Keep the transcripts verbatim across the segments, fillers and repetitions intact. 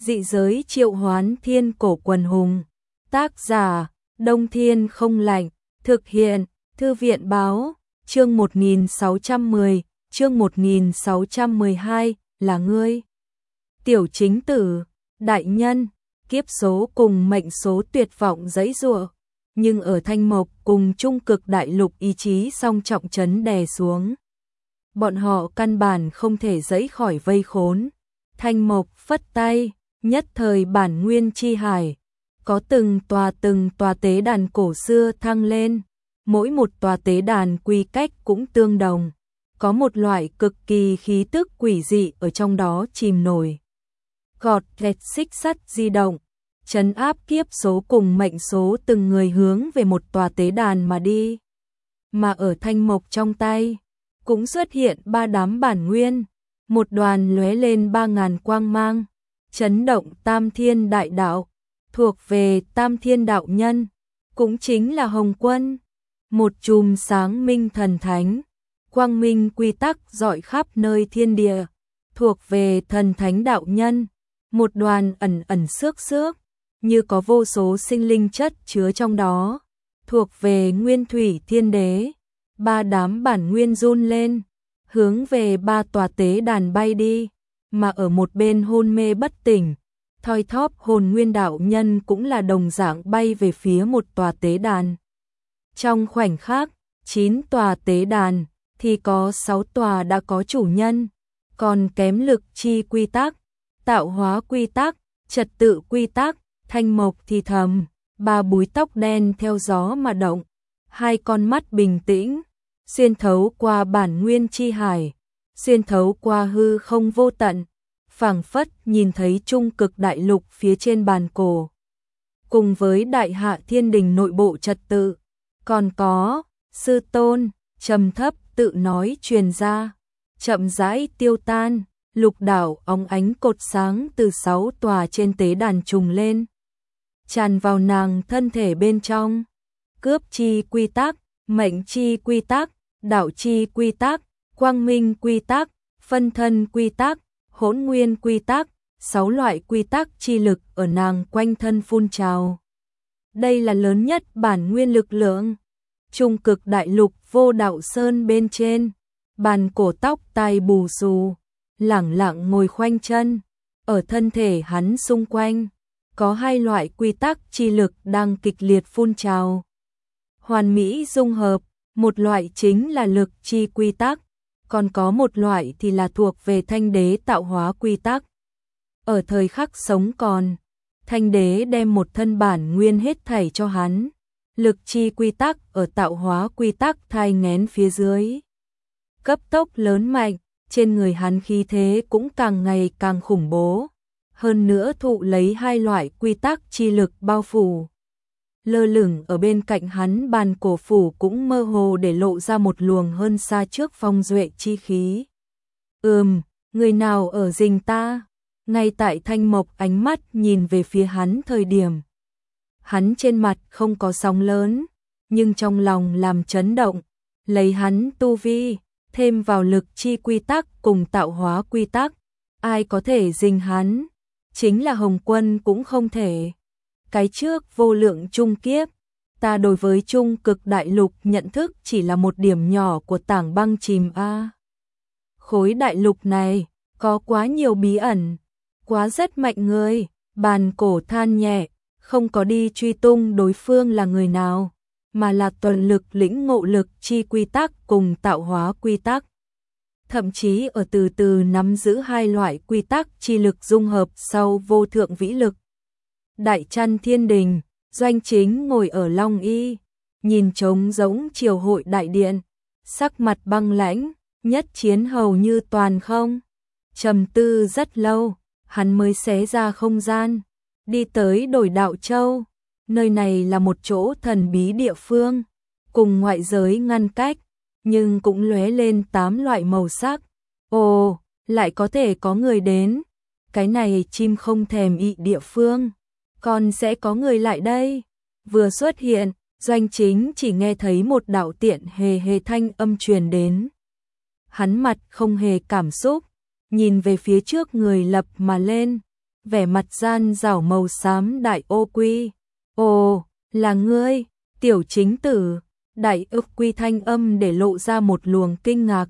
Dị giới triệu hoán thiên cổ quần hùng. Tác giả, Đông Thiên không lạnh. Thực hiện, Thư viện báo, chương một nghìn sáu trăm mười, chương một nghìn sáu trăm mười hai, là ngươi. Tiểu chính tử, đại nhân, kiếp số cùng mệnh số tuyệt vọng giãy giụa, nhưng ở Thanh Mộc cùng Trung Cực Đại Lục ý chí song trọng trấn đè xuống. Bọn họ căn bản không thể giãy khỏi vây khốn. Thanh Mộc phất tay, nhất thời bản nguyên chi hải, có từng tòa từng tòa tế đàn cổ xưa thăng lên, mỗi một tòa tế đàn quy cách cũng tương đồng, có một loại cực kỳ khí tức quỷ dị ở trong đó chìm nổi. Gọt gẹt xích sắt di động, trấn áp kiếp số cùng mệnh số từng người hướng về một tòa tế đàn mà đi. Mà ở Thanh Mộc trong tay, cũng xuất hiện ba đám bản nguyên, một đoàn lóe lên ba ngàn quang mang, chấn động Tam Thiên Đại Đạo, thuộc về Tam Thiên Đạo Nhân, cũng chính là Hồng Quân. Một chùm sáng minh thần thánh, quang minh quy tắc rọi khắp nơi thiên địa, thuộc về Thần Thánh Đạo Nhân. Một đoàn ẩn ẩn xước xước, như có vô số sinh linh chất chứa trong đó, thuộc về Nguyên Thủy Thiên Đế. Ba đám bản nguyên run lên, hướng về ba tòa tế đàn bay đi, mà ở một bên hôn mê bất tỉnh, thoi thóp Hồn Nguyên Đạo Nhân cũng là đồng dạng bay về phía một tòa tế đàn. Trong khoảnh khắc, chín tòa tế đàn, thì có sáu tòa đã có chủ nhân, còn kém lực chi quy tắc, tạo hóa quy tắc, trật tự quy tắc. Thanh Mộc thì thầm, ba búi tóc đen theo gió mà động, hai con mắt bình tĩnh, xuyên thấu qua bản nguyên chi hải, xuyên thấu qua hư không vô tận, phảng phất nhìn thấy Trung Cực Đại Lục phía trên bàn cổ. Cùng với Đại Hạ Thiên Đình nội bộ trật tự, còn có sư tôn, trầm thấp tự nói truyền ra, chậm rãi tiêu tan. Lục đảo óng ánh cột sáng từ sáu tòa trên tế đàn trùng lên, tràn vào nàng thân thể bên trong. Cướp chi quy tắc, mệnh chi quy tắc, đạo chi quy tắc, quang minh quy tắc, phân thân quy tắc, hỗn nguyên quy tắc, sáu loại quy tắc chi lực ở nàng quanh thân phun trào. Đây là lớn nhất bản nguyên lực lượng. Trung Cực Đại Lục Vô Đạo Sơn bên trên, bàn cổ tóc tai bù xù, lẳng lặng ngồi khoanh chân, ở thân thể hắn xung quanh, có hai loại quy tắc chi lực đang kịch liệt phun trào. Hoàn mỹ dung hợp, một loại chính là lực chi quy tắc, còn có một loại thì là thuộc về Thanh Đế tạo hóa quy tắc. Ở thời khắc sống còn, Thanh Đế đem một thân bản nguyên hết thảy cho hắn, lực chi quy tắc ở tạo hóa quy tắc thai nghén phía dưới, cấp tốc lớn mạnh. Trên người hắn khí thế cũng càng ngày càng khủng bố, hơn nữa thụ lấy hai loại quy tắc chi lực bao phủ. Lơ lửng ở bên cạnh hắn bàn cổ phủ cũng mơ hồ để lộ ra một luồng hơn xa trước phong duệ chi khí. Ừm, người nào ở rình ta? Ngay tại Thanh Mộc ánh mắt nhìn về phía hắn thời điểm, hắn trên mặt không có sóng lớn, nhưng trong lòng làm chấn động, lấy hắn tu vi, thêm vào lực chi quy tắc cùng tạo hóa quy tắc, ai có thể rình hắn? Chính là Hồng Quân cũng không thể. Cái trước vô lượng trung kiếp, ta đối với Trung Cực Đại Lục nhận thức chỉ là một điểm nhỏ của tảng băng chìm a. Khối đại lục này có quá nhiều bí ẩn, quá rất mạnh người. Bàn cổ than nhẹ, không có đi truy tung đối phương là người nào, mà là toàn lực lĩnh ngộ lực chi quy tắc cùng tạo hóa quy tắc. Thậm chí ở từ từ nắm giữ hai loại quy tắc chi lực dung hợp sau vô thượng vĩ lực. Đại Trăn Thiên Đình, Doanh Chính ngồi ở Long Y, nhìn trống rỗng triều hội đại điện, sắc mặt băng lãnh, nhất chiến hầu như toàn không. Trầm tư rất lâu, hắn mới xé ra không gian, đi tới Đổi Đạo Châu. Nơi này là một chỗ thần bí địa phương, cùng ngoại giới ngăn cách, nhưng cũng lóe lên tám loại màu sắc. Ồ, lại có thể có người đến. Cái này chim không thèm ị địa phương, còn sẽ có người lại đây. Vừa xuất hiện, Doanh Chính chỉ nghe thấy một đạo tiện hề hề thanh âm truyền đến. Hắn mặt không hề cảm xúc, nhìn về phía trước người lập mà lên. vẻ mặt gian rảo màu xám Đại Ô Quy. Ồ, là ngươi, Tiểu Chính Tử. Đại Ô Quy thanh âm để lộ ra một luồng kinh ngạc.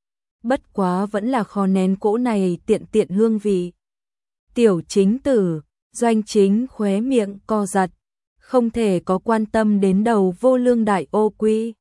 Bất quá vẫn là khó nén cỗ này tiện tiện hương vị. Tiểu Chính Tử, Doanh Chính khóe miệng co giật, không thể có quan tâm đến đầu vô lương Đại Ô Quy.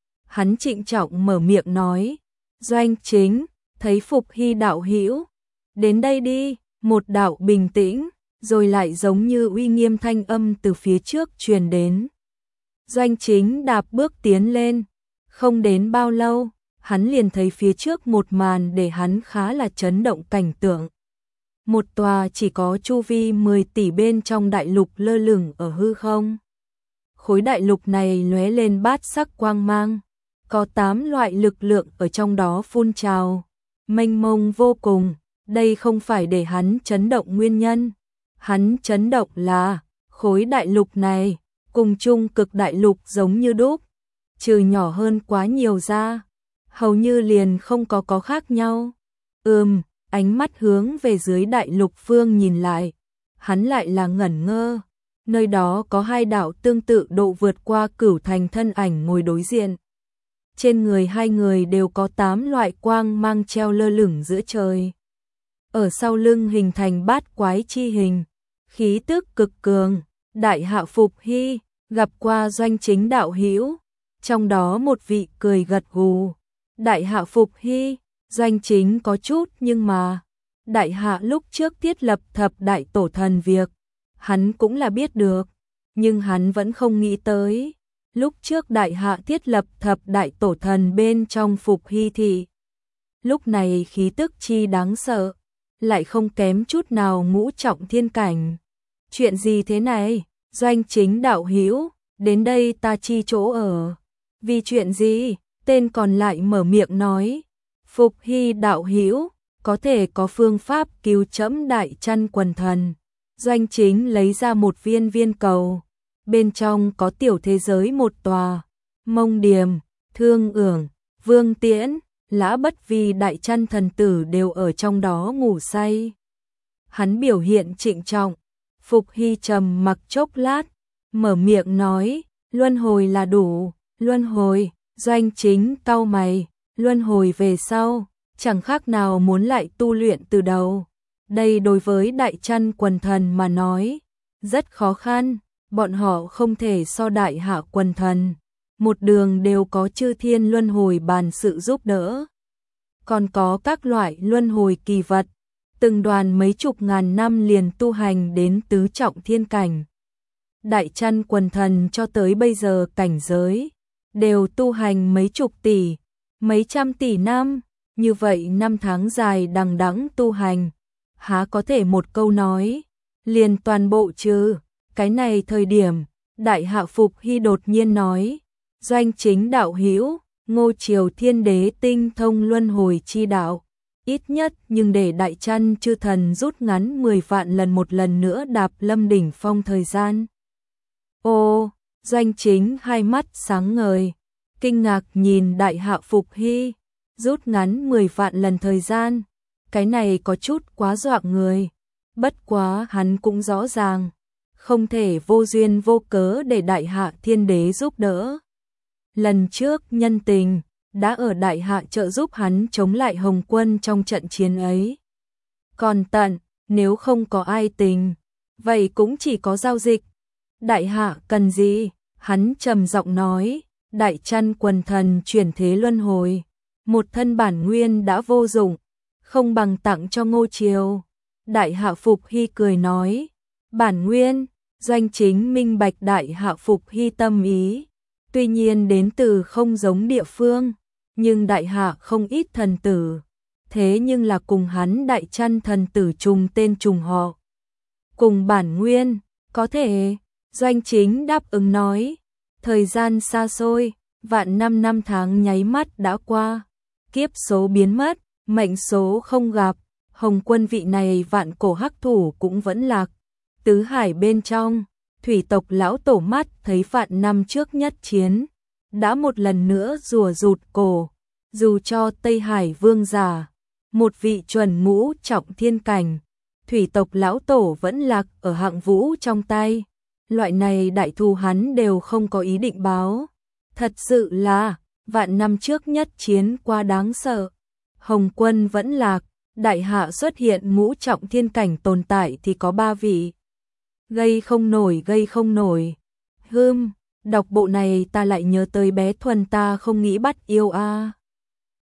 Hắn trịnh trọng mở miệng nói, Doanh Chính, thấy Phục Hy đạo hữu, đến đây đi. Một đạo bình tĩnh, rồi lại giống như uy nghiêm thanh âm từ phía trước truyền đến. Doanh Chính đạp bước tiến lên, không đến bao lâu, hắn liền thấy phía trước một màn để hắn khá là chấn động cảnh tượng. Một tòa chỉ có chu vi mười tỷ bên trong đại lục lơ lửng ở hư không. Khối đại lục này lóe lên bát sắc quang mang, có tám loại lực lượng ở trong đó phun trào, mênh mông vô cùng. Đây không phải để hắn chấn động nguyên nhân, hắn chấn động là khối đại lục này cùng chung cực đại lục giống như đúc, trừ nhỏ hơn quá nhiều ra, hầu như liền không có có khác nhau. Ừm, ánh mắt hướng về dưới đại lục phương nhìn lại, hắn lại là ngẩn ngơ, nơi đó có hai đạo tương tự độ vượt qua cửu thành thân ảnh ngồi đối diện. Trên người hai người đều có tám loại quang mang treo lơ lửng giữa trời. Ở sau lưng hình thành bát quái chi hình, khí tức cực cường. Đại Hạ Phục Hy gặp qua Doanh Chính đạo hữu, trong đó một vị cười gật gù. Đại Hạ Phục Hy, Doanh Chính có chút nhưng mà, Đại Hạ lúc trước thiết lập thập đại tổ thần việc, hắn cũng là biết được, nhưng hắn vẫn không nghĩ tới, lúc trước Đại Hạ thiết lập thập đại tổ thần bên trong Phục Hy thị. Lúc này khí tức chi đáng sợ, lại không kém chút nào ngũ trọng thiên cảnh. Chuyện gì thế này? Doanh Chính đạo hữu, đến đây ta chi chỗ ở. Vì chuyện gì? Tên còn lại mở miệng nói. Phục Hy đạo hữu, có thể có phương pháp cứu chẫm Đại Chăn Quần Thần. Doanh Chính lấy ra một viên viên cầu, bên trong có tiểu thế giới một tòa. Mông Điềm, Thương Ưởng, Vương Tiễn, Lã Bất Vi Đại Chăn thần tử đều ở trong đó ngủ say. Hắn biểu hiện trịnh trọng. Phục Hy trầm mặc chốc lát, mở miệng nói, luân hồi là đủ. Luân hồi? Doanh Chính cau mày, luân hồi về sau, chẳng khác nào muốn lại tu luyện từ đầu. Đây đối với Đại Chăn Quần Thần mà nói, rất khó khăn, bọn họ không thể so Đại Hạ Quần Thần. Một đường đều có chư thiên luân hồi bàn sự giúp đỡ. Còn có các loại luân hồi kỳ vật, từng đoàn mấy chục ngàn năm liền tu hành đến tứ trọng thiên cảnh. Đại Chăn Quần Thần cho tới bây giờ cảnh giới, đều tu hành mấy chục tỷ, mấy trăm tỷ năm, như vậy năm tháng dài đằng đẵng tu hành, há có thể một câu nói, liền toàn bộ chứ. Cái này thời điểm, Đại Hạ Phục Hy đột nhiên nói, Doanh Chính đạo hữu, Ngô Triều Thiên Đế tinh thông luân hồi chi đạo, ít nhất nhưng để Đại Chăn chư thần rút ngắn mười vạn lần một lần nữa đạp lâm đỉnh phong thời gian. Ô, Doanh Chính hai mắt sáng ngời, kinh ngạc nhìn Đại Hạ Phục Hy, rút ngắn mười vạn lần thời gian, cái này có chút quá dọa người, bất quá hắn cũng rõ ràng, không thể vô duyên vô cớ để Đại Hạ Thiên Đế giúp đỡ. Lần trước nhân tình, đã ở Đại Hạ trợ giúp hắn chống lại Hồng Quân trong trận chiến ấy. Còn tận, nếu không có ai tình, vậy cũng chỉ có giao dịch. Đại Hạ cần gì? Hắn trầm giọng nói, Đại Chăn Quần Thần chuyển thế luân hồi, một thân bản nguyên đã vô dụng, không bằng tặng cho Ngô Triều. Đại Hạ Phục Hy cười nói, bản nguyên. Doanh Chính minh bạch Đại Hạ Phục Hy tâm ý, tuy nhiên đến từ không giống địa phương, nhưng Đại Hạ không ít thần tử, thế nhưng là cùng hắn Đại Chăn thần tử trùng tên trùng họ, cùng bản nguyên, có thể. Doanh Chính đáp ứng nói, thời gian xa xôi, vạn năm năm tháng nháy mắt đã qua, kiếp số biến mất, mệnh số không gặp, Hồng Quân vị này vạn cổ hắc thủ cũng vẫn lạc. Tứ hải bên trong, thủy tộc lão tổ mắt thấy vạn năm trước nhất chiến, đã một lần nữa rùa rụt cổ, dù cho Tây Hải vương giả, một vị chuẩn ngũ trọng thiên cảnh, thủy tộc lão tổ vẫn lạc ở hạng vũ trong tay. Loại này đại thù hắn đều không có ý định báo. Thật sự là, vạn năm trước nhất chiến qua đáng sợ. Hồng Quân vẫn lạc, đại hạ xuất hiện ngũ trọng thiên cảnh tồn tại thì có ba vị. Gây không nổi, gây không nổi. Hưm, đọc bộ này ta lại nhớ tới bé Thuần ta không nghĩ bắt yêu a.